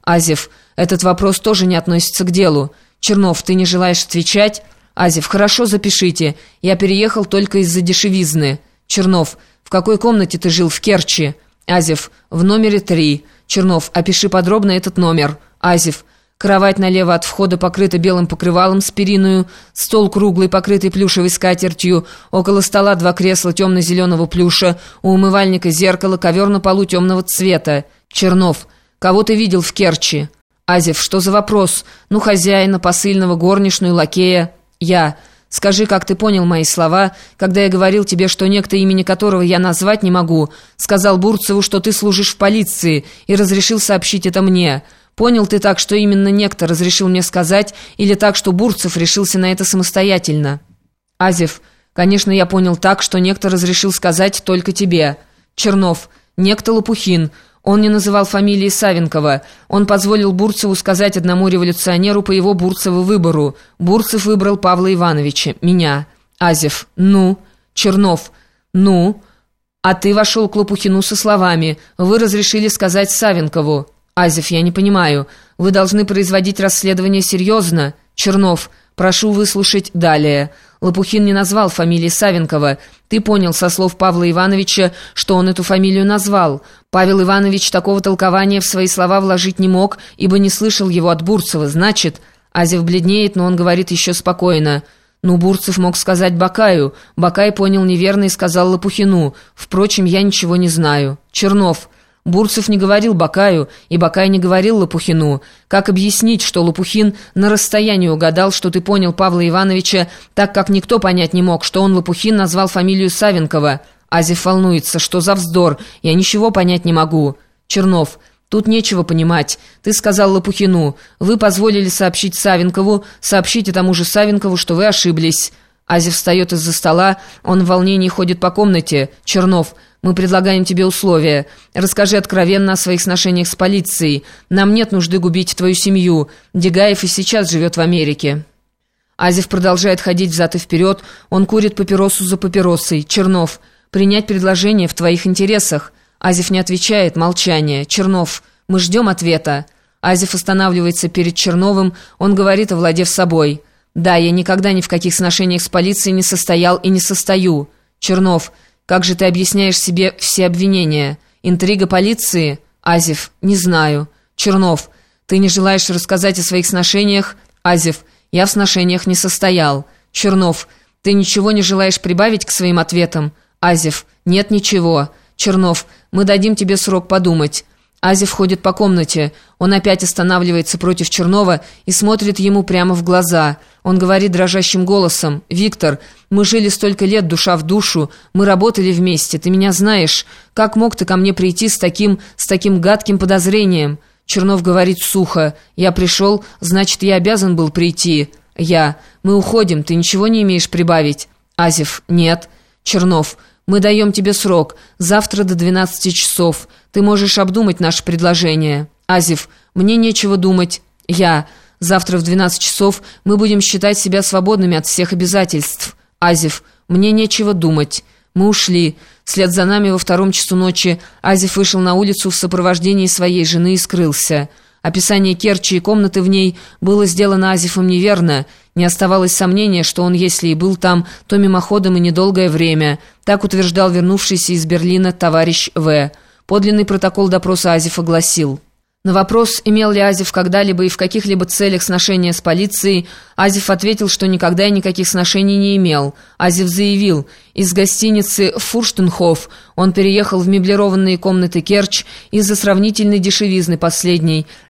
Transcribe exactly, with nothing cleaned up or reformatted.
Азев: этот вопрос тоже не относится к делу. Чернов: ты не желаешь отвечать? Азев: хорошо, запишите. Я переехал только из-за дешевизны. Чернов: в какой комнате ты жил в Керчи? Азев: в номере три. Чернов: опиши подробно этот номер. Азев: кровать налево от входа покрыта белым покрывалом с периною, стол круглый, покрытый плюшевой скатертью, около стола два кресла темно-зеленого плюша, у умывальника зеркало, ковер на полу темного цвета. Чернов: кого ты видел в Керчи? Азев: что за вопрос? Ну, хозяина, посыльного, горничную, лакея. Я: скажи, как ты понял мои слова, когда я говорил тебе, что некто, имени которого я назвать не могу, сказал Бурцеву, что ты служишь в полиции, и разрешил сообщить это мне. Понял ты так, что именно некто разрешил мне сказать, или так, что Бурцев решился на это самостоятельно? Азев: конечно, я понял так, что некто разрешил сказать только тебе. Чернов: некто Лопухин. Он не называл фамилии Савенкова. Он позволил Бурцеву сказать одному революционеру по его Бурцеву выбору. Бурцев выбрал Павла Ивановича, меня. Азев: ну? Чернов: ну? А ты вошел к Лопухину со словами: вы разрешили сказать Савенкову. Азев: я не понимаю. Вы должны производить расследование серьезно. Чернов: прошу выслушать далее. Лопухин не назвал фамилии Савенкова. Ты понял со слов Павла Ивановича, что он эту фамилию назвал. Павел Иванович такого толкования в свои слова вложить не мог, ибо не слышал его от Бурцева. Значит... Азев бледнеет, но он говорит еще спокойно. Ну, Бурцев мог сказать Бакаю. Бакай понял неверно и сказал Лопухину. Впрочем, я ничего не знаю. Чернов: Бурцев не говорил Бакаю, и Бакай не говорил Лопухину. Как объяснить, что Лопухин на расстоянии угадал, что ты понял Павла Ивановича, так как никто понять не мог, что он, Лопухин, назвал фамилию Савенкова? Азев волнуется. Что за вздор? Я ничего понять не могу. Чернов: тут нечего понимать. Ты сказал Лопухину. Вы позволили сообщить Савенкову. Сообщите тому же Савенкову, что вы ошиблись. Азев встает из-за стола. Он в волнении ходит по комнате. Чернов: мы предлагаем тебе условия. Расскажи откровенно о своих сношениях с полицией. Нам нет нужды губить твою семью. Дегаев и сейчас живет в Америке. Азев продолжает ходить взад и вперед. Он курит папиросу за папиросой. Чернов: принять предложение в твоих интересах. Азев не отвечает. Молчание. Чернов: мы ждем ответа. Азев останавливается перед Черновым. Он говорит, овладев собой: да, я никогда ни в каких сношениях с полицией не состоял и не состою. Чернов: как же ты объясняешь себе все обвинения? Интрига полиции? Азев: не знаю. Чернов: ты не желаешь рассказать о своих сношениях? Азев: я в сношениях не состоял. Чернов: ты ничего не желаешь прибавить к своим ответам? Азев: нет, ничего. Чернов: мы дадим тебе срок подумать. Азев ходит по комнате. Он опять останавливается против Чернова и смотрит ему прямо в глаза. Он говорит дрожащим голосом: «Виктор, мы жили столько лет душа в душу, мы работали вместе, ты меня знаешь. Как мог ты ко мне прийти с таким, с таким гадким подозрением?» Чернов говорит сухо: «Я пришел, значит, я обязан был прийти». Я: «Мы уходим, ты ничего не имеешь прибавить?» Азев: «Нет». Чернов: «Мы даем тебе срок, завтра до двенадцати часов. Ты можешь обдумать наше предложение». Азев: «Мне нечего думать». Я: «Завтра в двенадцать часов мы будем считать себя свободными от всех обязательств». Азев: «Мне нечего думать». Мы ушли. Вслед за нами во втором часу ночи Азев вышел на улицу в сопровождении своей жены и скрылся. Описание Керчи и комнаты в ней было сделано Азевом неверно. Не оставалось сомнения, что он, если и был там, то мимоходом и недолгое время. Так утверждал вернувшийся из Берлина товарищ В. Подлинный протокол допроса Азева гласил: на вопрос, имел ли Азев когда-либо и в каких-либо целях сношения с полицией, Азев ответил, что никогда и никаких сношений не имел. Азев заявил: из гостиницы «Фурштенхоф» он переехал в меблированные комнаты Керчь из-за сравнительной дешевизны последней.